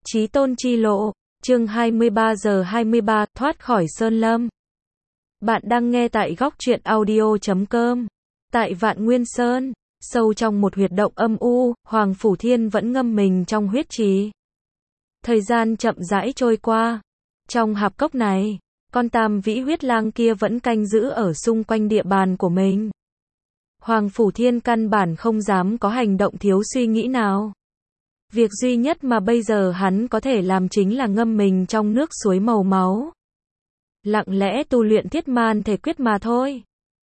Chí tôn chi lộ, chương 23 giờ 23, thoát khỏi sơn lâm. Bạn đang nghe tại góc truyện audio.com. Tại Vạn Nguyên Sơn, sâu trong một huyệt động âm u, Hoàng Phủ Thiên vẫn ngâm mình trong huyết trì. Thời gian chậm rãi trôi qua. Trong hạp cốc này, con tam vĩ huyết lang kia vẫn canh giữ ở xung quanh địa bàn của mình. Hoàng Phủ Thiên căn bản không dám có hành động thiếu suy nghĩ nào. Việc duy nhất mà bây giờ hắn có thể làm chính là ngâm mình trong nước suối màu máu. Lặng lẽ tu luyện Thiết Man thể quyết mà thôi.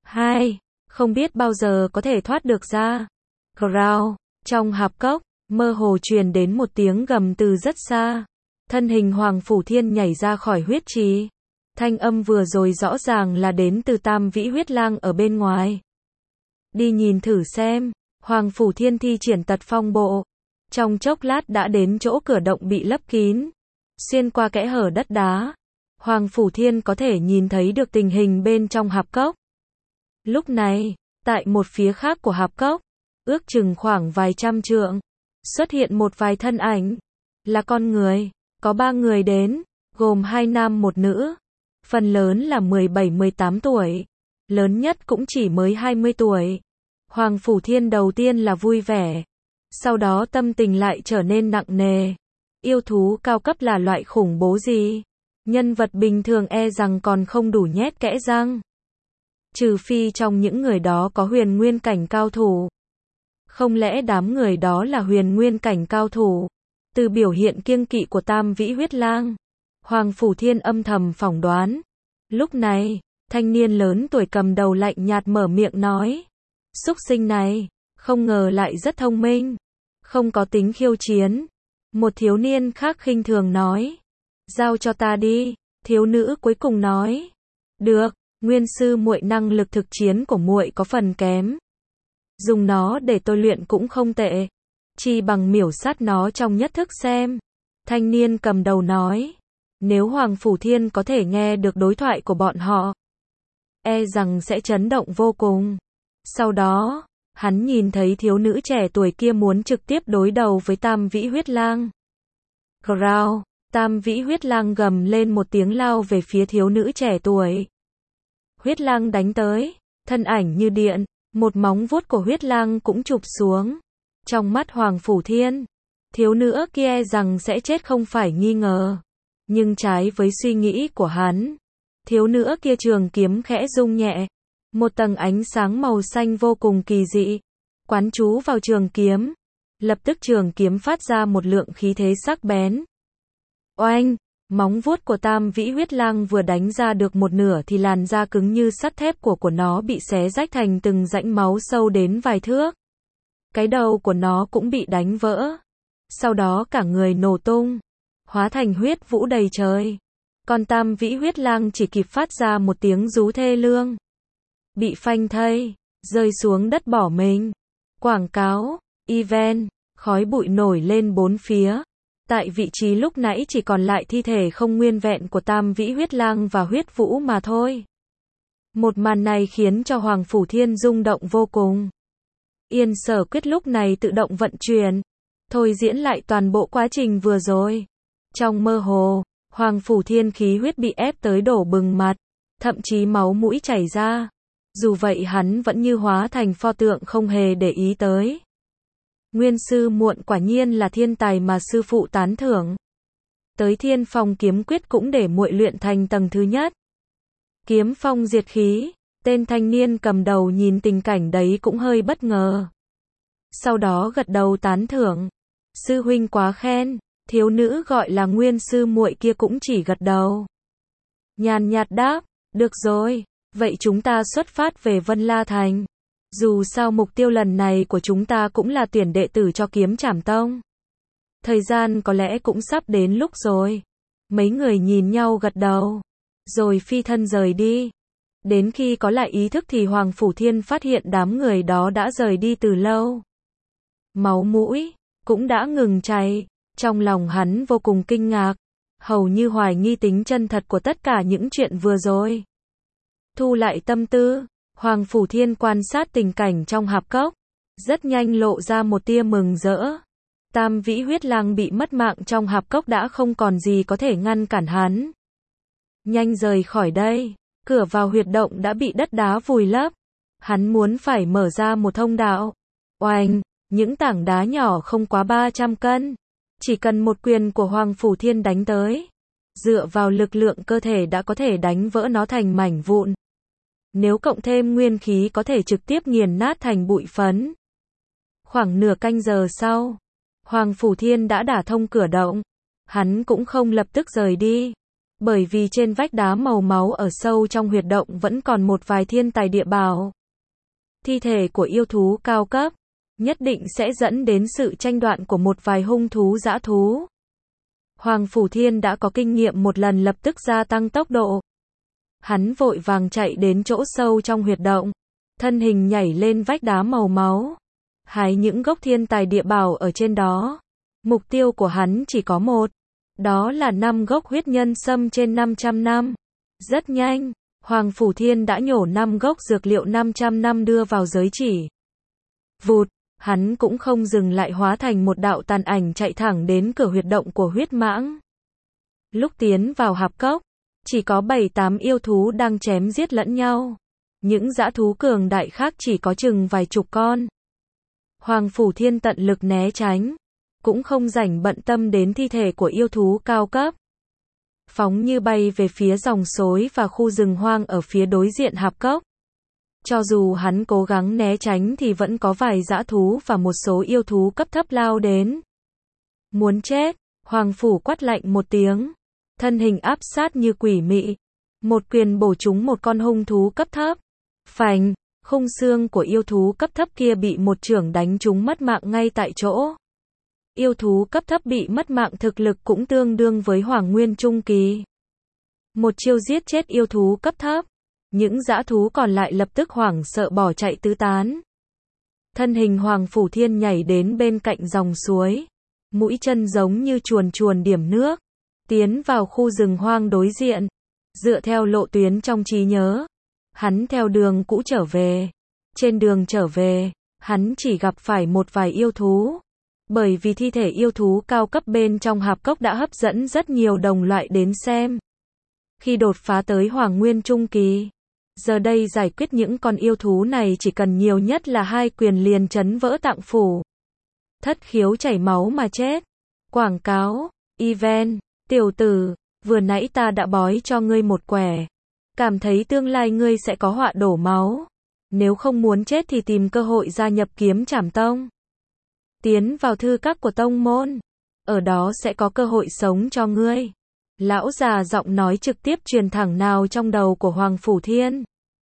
Không biết bao giờ có thể thoát được ra. Growl, trong hạp cốc, mơ hồ truyền đến một tiếng gầm từ rất xa. Thân hình Hoàng Phủ Thiên nhảy ra khỏi huyết trì. Thanh âm vừa rồi rõ ràng là đến từ tam vĩ huyết lang ở bên ngoài. Đi nhìn thử xem. Hoàng Phủ Thiên thi triển tật phong bộ. Trong chốc lát đã đến chỗ cửa động bị lấp kín. Xuyên qua kẽ hở đất đá, Hoàng Phủ Thiên có thể nhìn thấy được tình hình bên trong hạp cốc. Lúc này, tại một phía khác của hạp cốc, ước chừng khoảng vài trăm trượng, xuất hiện một vài thân ảnh. Là con người, có 3 người đến, gồm 2 nam 1 nữ. Phần lớn là 17-18 tuổi, lớn nhất cũng chỉ mới 20 tuổi. Hoàng Phủ Thiên đầu tiên là vui vẻ. Sau đó tâm tình lại trở nên nặng nề. Yêu thú cao cấp là loại khủng bố gì? Nhân vật bình thường e rằng còn không đủ nhét kẽ răng. Trừ phi trong những người đó có huyền nguyên cảnh cao thủ. Không lẽ đám người đó là huyền nguyên cảnh cao thủ? Từ biểu hiện kiêng kỵ của tam vĩ huyết lang, Hoàng Phủ Thiên âm thầm phỏng đoán. Lúc này, thanh niên lớn tuổi cầm đầu lạnh nhạt mở miệng nói. Súc sinh này, không ngờ lại rất thông minh, không có tính khiêu chiến. Một thiếu niên khác khinh thường nói. Giao cho ta đi, thiếu nữ cuối cùng nói. Được, nguyên sư muội năng lực thực chiến của muội có phần kém. Dùng nó để tôi luyện cũng không tệ. Chi bằng miểu sát nó trong nhất thức xem. Thanh niên cầm đầu nói. Nếu Hoàng Phủ Thiên có thể nghe được đối thoại của bọn họ, e rằng sẽ chấn động vô cùng. Sau đó, hắn nhìn thấy thiếu nữ trẻ tuổi kia muốn trực tiếp đối đầu với tam vĩ huyết lang. Growl, tam vĩ huyết lang gầm lên một tiếng lao về phía thiếu nữ trẻ tuổi. Huyết lang đánh tới, thân ảnh như điện, một móng vuốt của huyết lang cũng chụp xuống. Trong mắt Hoàng Phủ Thiên, thiếu nữ kia rằng sẽ chết không phải nghi ngờ. Nhưng trái với suy nghĩ của hắn, thiếu nữ kia trường kiếm khẽ rung nhẹ. Một tầng ánh sáng màu xanh vô cùng kỳ dị quán trú vào trường kiếm. Lập tức trường kiếm phát ra một lượng khí thế sắc bén. Oanh, móng vuốt của tam vĩ huyết lang vừa đánh ra được một nửa thì làn da cứng như sắt thép của nó bị xé rách thành từng rãnh máu sâu đến vài thước. Cái đầu của nó cũng bị đánh vỡ. Sau đó cả người nổ tung, hóa thành huyết vũ đầy trời. Còn tam vĩ huyết lang chỉ kịp phát ra một tiếng rú thê lương. Bị phanh thây, rơi xuống đất bỏ mình. Quảng cáo, event, khói bụi nổi lên bốn phía. Tại vị trí lúc nãy chỉ còn lại thi thể không nguyên vẹn của tam vĩ huyết lang và huyết vũ mà thôi. Một màn này khiến cho Hoàng Phủ Thiên rung động vô cùng. Yên Sở Quyết lúc này tự động vận chuyển, thôi diễn lại toàn bộ quá trình vừa rồi. Trong mơ hồ, Hoàng Phủ Thiên khí huyết bị ép tới đổ bừng mặt, thậm chí máu mũi chảy ra. Dù vậy hắn vẫn như hóa thành pho tượng không hề để ý tới. Nguyên sư muộn quả nhiên là thiên tài mà sư phụ tán thưởng. Tới Thiên Phong kiếm quyết cũng để muội luyện thành tầng thứ nhất. Kiếm phong diệt khí, tên thanh niên cầm đầu nhìn tình cảnh đấy cũng hơi bất ngờ. Sau đó gật đầu tán thưởng. Sư huynh quá khen, thiếu nữ gọi là nguyên sư muội kia cũng chỉ gật đầu. Nhàn nhạt đáp, được rồi. Vậy chúng ta xuất phát về Vân La Thành. Dù sao mục tiêu lần này của chúng ta cũng là tuyển đệ tử cho Kiếm Trảm Tông. Thời gian có lẽ cũng sắp đến lúc rồi. Mấy người nhìn nhau gật đầu, rồi phi thân rời đi. Đến khi có lại ý thức thì Hoàng Phủ Thiên phát hiện đám người đó đã rời đi từ lâu. Máu mũi cũng đã ngừng chảy. Trong lòng hắn vô cùng kinh ngạc, hầu như hoài nghi tính chân thật của tất cả những chuyện vừa rồi. Thu lại tâm tư, Hoàng Phủ Thiên quan sát tình cảnh trong hạp cốc, rất nhanh lộ ra một tia mừng rỡ. Tam Vĩ Huyết Lang bị mất mạng trong hạp cốc đã không còn gì có thể ngăn cản hắn. Nhanh rời khỏi đây, cửa vào huyệt động đã bị đất đá vùi lấp. Hắn muốn phải mở ra một thông đạo. Oanh, những tảng đá nhỏ không quá 300 cân. Chỉ cần một quyền của Hoàng Phủ Thiên đánh tới. Dựa vào lực lượng cơ thể đã có thể đánh vỡ nó thành mảnh vụn. Nếu cộng thêm nguyên khí có thể trực tiếp nghiền nát thành bụi phấn. Khoảng nửa canh giờ sau, Hoàng Phủ Thiên đã đả thông cửa động. Hắn cũng không lập tức rời đi. Bởi vì trên vách đá màu máu ở sâu trong huyệt động vẫn còn một vài thiên tài địa bảo. Thi thể của yêu thú cao cấp, nhất định sẽ dẫn đến sự tranh đoạt của một vài hung thú dã thú. Hoàng Phủ Thiên đã có kinh nghiệm một lần lập tức gia tăng tốc độ. Hắn vội vàng chạy đến chỗ sâu trong huyệt động, thân hình nhảy lên vách đá màu máu, hái những gốc thiên tài địa bảo ở trên đó. Mục tiêu của hắn chỉ có một, đó là 5 gốc huyết nhân sâm trên 500 năm. Rất nhanh, Hoàng Phủ Thiên đã nhổ 5 gốc dược liệu 500 năm đưa vào giới chỉ. Vụt, hắn cũng không dừng lại hóa thành một đạo tàn ảnh chạy thẳng đến cửa huyệt động của huyết mãng. Lúc tiến vào hạp cốc, chỉ có 7-8 yêu thú đang chém giết lẫn nhau. Những dã thú cường đại khác chỉ có chừng vài chục con. Hoàng Phủ Thiên tận lực né tránh, cũng không rảnh bận tâm đến thi thể của yêu thú cao cấp. Phóng như bay về phía dòng xối và khu rừng hoang ở phía đối diện hạp cốc. Cho dù hắn cố gắng né tránh thì vẫn có vài dã thú và một số yêu thú cấp thấp lao đến. Muốn chết, Hoàng Phủ quát lạnh một tiếng. Thân hình áp sát như quỷ mị. Một quyền bổ trúng một con hung thú cấp thấp. Phành, khung xương của yêu thú cấp thấp kia bị một chưởng đánh trúng mất mạng ngay tại chỗ. Yêu thú cấp thấp bị mất mạng thực lực cũng tương đương với Hoàng Nguyên Trung Kỳ. Một chiêu giết chết yêu thú cấp thấp. Những dã thú còn lại lập tức hoảng sợ bỏ chạy tứ tán. Thân hình Hoàng Phủ Thiên nhảy đến bên cạnh dòng suối. Mũi chân giống như chuồn chuồn điểm nước. Tiến vào khu rừng hoang đối diện. Dựa theo lộ tuyến trong trí nhớ. Hắn theo đường cũ trở về. Trên đường trở về, hắn chỉ gặp phải một vài yêu thú. Bởi vì thi thể yêu thú cao cấp bên trong hạp cốc đã hấp dẫn rất nhiều đồng loại đến xem. Khi đột phá tới Hoàng Nguyên Trung Kỳ, giờ đây giải quyết những con yêu thú này chỉ cần nhiều nhất là 2 quyền liền chấn vỡ tạng phủ. Thất khiếu chảy máu mà chết. Quảng cáo, event, tiểu tử, vừa nãy ta đã bói cho ngươi một quẻ. Cảm thấy tương lai ngươi sẽ có họa đổ máu. Nếu không muốn chết thì tìm cơ hội gia nhập Kiếm Trảm Tông. Tiến vào thư các của tông môn. Ở đó sẽ có cơ hội sống cho ngươi. Lão già giọng nói trực tiếp truyền thẳng nào trong đầu của Hoàng Phủ Thiên.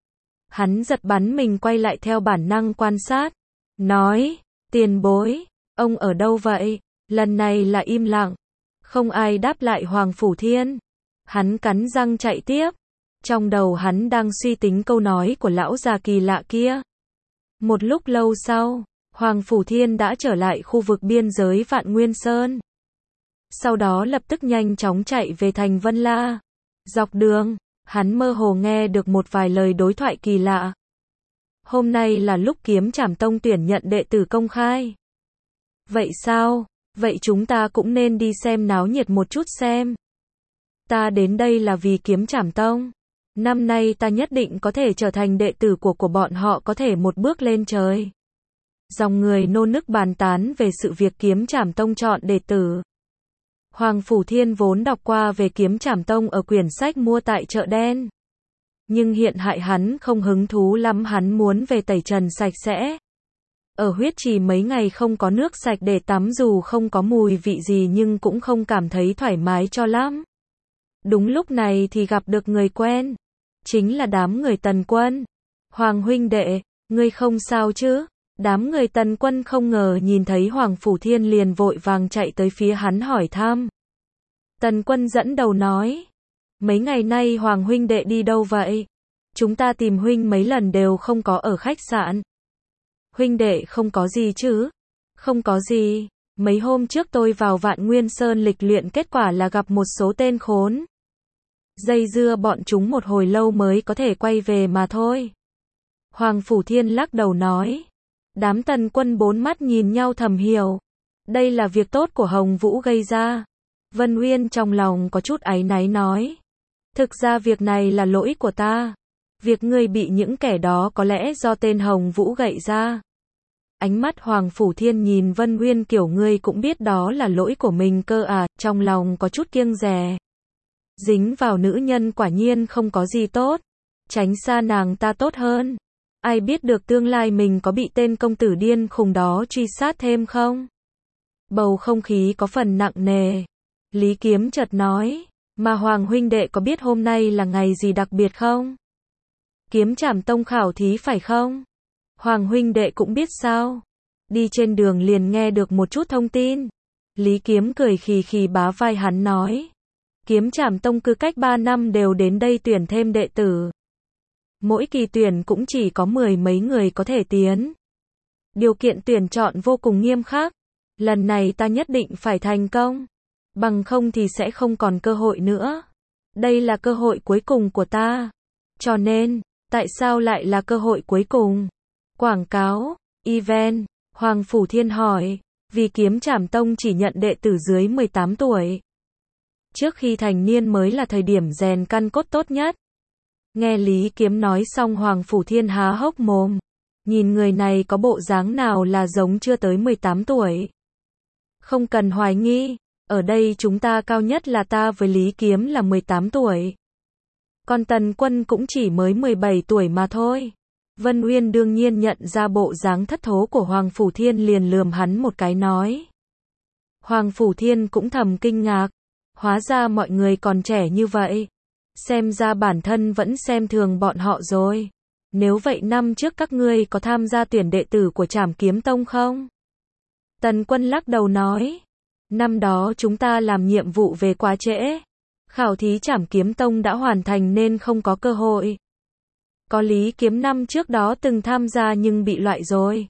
Hắn giật bắn mình quay lại theo bản năng quan sát. Nói, tiền bối, ông ở đâu vậy? Lần này là im lặng. Không ai đáp lại Hoàng Phủ Thiên. Hắn cắn răng chạy tiếp. Trong đầu hắn đang suy tính câu nói của lão già kỳ lạ kia. Một lúc lâu sau, Hoàng Phủ Thiên đã trở lại khu vực biên giới Vạn Nguyên Sơn. Sau đó lập tức nhanh chóng chạy về thành Vân La. Dọc đường, hắn mơ hồ nghe được một vài lời đối thoại kỳ lạ. Hôm nay là lúc Kiếm Trảm Tông tuyển nhận đệ tử công khai. Vậy sao? Vậy chúng ta cũng nên đi xem náo nhiệt một chút xem. Ta đến đây là vì Kiếm Trảm Tông. Năm nay ta nhất định có thể trở thành đệ tử của bọn họ, có thể một bước lên trời. Dòng người nô nức bàn tán về sự việc Kiếm Trảm Tông chọn đệ tử. Hoàng Phủ Thiên vốn đọc qua về Kiếm Trảm Tông ở quyển sách mua tại chợ đen. Nhưng hiện hại hắn không hứng thú lắm, hắn muốn về tẩy trần sạch sẽ. Ở huyết trì mấy ngày không có nước sạch để tắm, dù không có mùi vị gì nhưng cũng không cảm thấy thoải mái cho lắm. Đúng lúc này thì gặp được người quen. Chính là đám người Tần Quân. Hoàng huynh đệ, ngươi không sao chứ? Đám người Tần Quân không ngờ nhìn thấy Hoàng Phủ Thiên liền vội vàng chạy tới phía hắn hỏi thăm. Tần Quân dẫn đầu nói. Mấy ngày nay Hoàng huynh đệ đi đâu vậy? Chúng ta tìm huynh mấy lần đều không có ở khách sạn. Huynh đệ không có gì chứ? Không có gì. Mấy hôm trước tôi vào Vạn Nguyên Sơn lịch luyện, kết quả là gặp một số tên khốn. Dây dưa bọn chúng một hồi lâu mới có thể quay về mà thôi. Hoàng Phủ Thiên lắc đầu nói. Đám Tần Quân bốn mắt nhìn nhau thầm hiểu. Đây là việc tốt của Hồng Vũ gây ra. Vân Uyên trong lòng có chút áy náy nói. Thực ra việc này là lỗi của ta. Việc ngươi bị những kẻ đó có lẽ do tên Hồng Vũ gậy ra. Ánh mắt Hoàng Phủ Thiên nhìn Vân Uyên kiểu ngươi cũng biết đó là lỗi của mình cơ à, trong lòng có chút kiêng dè. Dính vào nữ nhân quả nhiên không có gì tốt. Tránh xa nàng ta tốt hơn. Ai biết được tương lai mình có bị tên công tử điên khùng đó truy sát thêm không? Bầu không khí có phần nặng nề. Lý Kiếm chợt nói, mà Hoàng huynh đệ có biết hôm nay là ngày gì đặc biệt không? Kiếm Trảm Tông khảo thí phải không? Hoàng huynh đệ cũng biết sao? Đi trên đường liền nghe được một chút thông tin. Lý Kiếm cười khì khì bá vai hắn nói. Kiếm Trảm Tông cứ cách 3 năm đều đến đây tuyển thêm đệ tử. Mỗi kỳ tuyển cũng chỉ có 10 mấy người có thể tiến. Điều kiện tuyển chọn vô cùng nghiêm khắc. Lần này ta nhất định phải thành công. Bằng không thì sẽ không còn cơ hội nữa. Đây là cơ hội cuối cùng của ta. Cho nên, tại sao lại là cơ hội cuối cùng? Quảng cáo, event, Hoàng Phủ Thiên hỏi, vì Kiếm Trảm Tông chỉ nhận đệ tử dưới 18 tuổi. Trước khi thành niên mới là thời điểm rèn căn cốt tốt nhất. Nghe Lý Kiếm nói xong Hoàng Phủ Thiên há hốc mồm. Nhìn người này có bộ dáng nào là giống chưa tới 18 tuổi. Không cần hoài nghi, ở đây chúng ta cao nhất là ta với Lý Kiếm là 18 tuổi. Còn Tần Quân cũng chỉ mới 17 tuổi mà thôi. Vân Uyên đương nhiên nhận ra bộ dáng thất thố của Hoàng Phủ Thiên liền lườm hắn một cái nói. Hoàng Phủ Thiên cũng thầm kinh ngạc. Hóa ra mọi người còn trẻ như vậy. Xem ra bản thân vẫn xem thường bọn họ rồi. Nếu vậy năm trước các ngươi có tham gia tuyển đệ tử của Trảm Kiếm Tông không? Tần Quân lắc đầu nói. Năm đó chúng ta làm nhiệm vụ về quá trễ. Khảo thí Trảm Kiếm Tông đã hoàn thành nên không có cơ hội. Có Lý Kiếm năm trước đó từng tham gia nhưng bị loại rồi.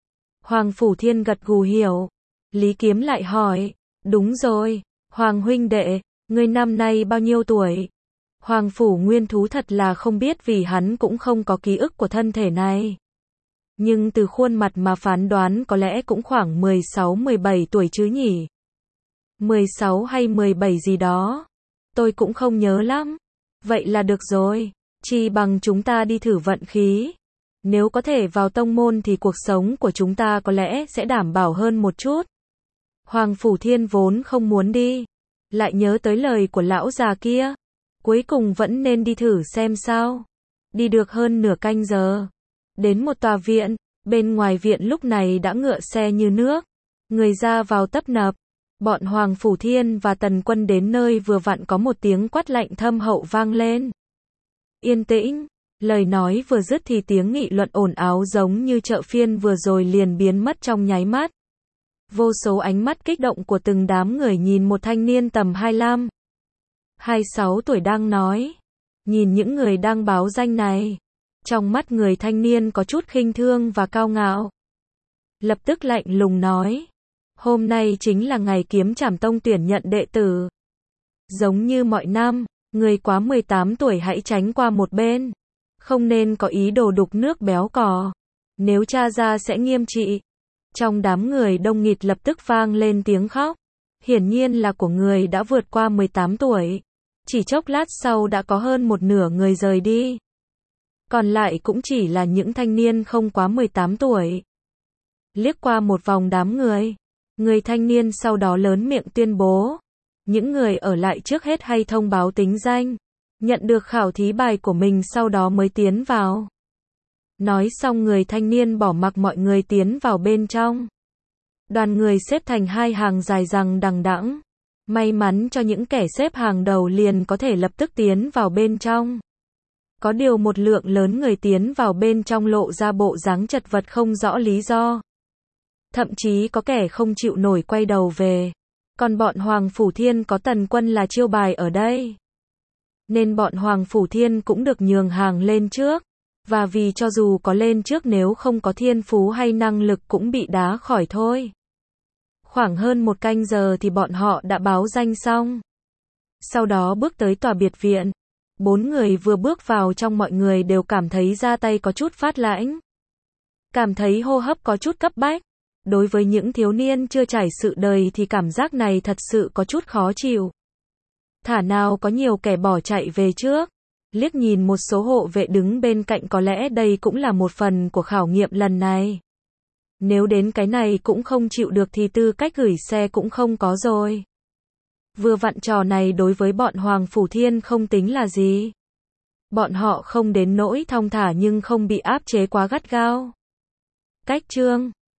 Hoàng Phủ Thiên gật gù hiểu. Lý Kiếm lại hỏi. Đúng rồi, Hoàng huynh đệ, ngươi năm nay bao nhiêu tuổi? Hoàng Phủ Nguyên Thú thật là không biết vì hắn cũng không có ký ức của thân thể này. Nhưng từ khuôn mặt mà phán đoán có lẽ cũng khoảng 16-17 tuổi chứ nhỉ? 16 hay 17 gì đó. Tôi cũng không nhớ lắm. Vậy là được rồi. Chi bằng chúng ta đi thử vận khí. Nếu có thể vào tông môn thì cuộc sống của chúng ta có lẽ sẽ đảm bảo hơn một chút. Hoàng Phủ Thiên vốn không muốn đi. Lại nhớ tới lời của lão già kia. Cuối cùng vẫn nên đi thử xem sao. Đi được hơn nửa canh giờ. Đến một tòa viện. Bên ngoài viện lúc này đã ngựa xe như nước. Người ra vào tấp nập. Bọn Hoàng Phủ Thiên và Tần Quân đến nơi vừa vặn có một tiếng quát lạnh thâm hậu vang lên. Yên tĩnh. Lời nói vừa dứt thì tiếng nghị luận ồn ào giống như chợ phiên vừa rồi liền biến mất trong nháy mắt. Vô số ánh mắt kích động của từng đám người nhìn một thanh niên tầm 25, 26 tuổi đang nói. Nhìn những người đang báo danh này. Trong mắt người thanh niên có chút khinh thương và cao ngạo. Lập tức lạnh lùng nói. Hôm nay chính là ngày Kiếm Trảm Tông tuyển nhận đệ tử. Giống như mọi năm, người quá 18 tuổi hãy tránh qua một bên. Không nên có ý đồ đục nước béo cò. Nếu tra ra sẽ nghiêm trị. Trong đám người đông nghịt lập tức vang lên tiếng khóc. Hiển nhiên là của người đã vượt qua 18 tuổi. Chỉ chốc lát sau đã có hơn một nửa người rời đi. Còn lại cũng chỉ là những thanh niên không quá 18 tuổi. Liếc qua một vòng đám người. Người thanh niên sau đó lớn miệng tuyên bố. Những người ở lại trước hết hay thông báo tính danh. Nhận được khảo thí bài của mình sau đó mới tiến vào. Nói xong người thanh niên bỏ mặc mọi người tiến vào bên trong. Đoàn người xếp thành hai hàng dài dằng đằng đẵng. May mắn cho những kẻ xếp hàng đầu liền có thể lập tức tiến vào bên trong. Có điều một lượng lớn người tiến vào bên trong lộ ra bộ dáng chật vật không rõ lý do. Thậm chí có kẻ không chịu nổi quay đầu về. Còn bọn Hoàng Phủ Thiên có Tần Quân là chiêu bài ở đây. Nên bọn Hoàng Phủ Thiên cũng được nhường hàng lên trước. Và vì cho dù có lên trước nếu không có thiên phú hay năng lực cũng bị đá khỏi thôi. Khoảng hơn một canh giờ thì bọn họ đã báo danh xong. Sau đó bước tới tòa biệt viện. 4 người vừa bước vào trong mọi người đều cảm thấy da tay có chút phát lãnh. Cảm thấy hô hấp có chút cấp bách. Đối với những thiếu niên chưa trải sự đời thì cảm giác này thật sự có chút khó chịu. Thả nào có nhiều kẻ bỏ chạy về trước. Liếc nhìn một số hộ vệ đứng bên cạnh, có lẽ đây cũng là một phần của khảo nghiệm lần này. Nếu đến cái này cũng không chịu được thì tư cách gửi xe cũng không có rồi. Vừa vặn trò này đối với bọn Hoàng Phủ Thiên không tính là gì. Bọn họ không đến nỗi thong thả nhưng không bị áp chế quá gắt gao. Cách chương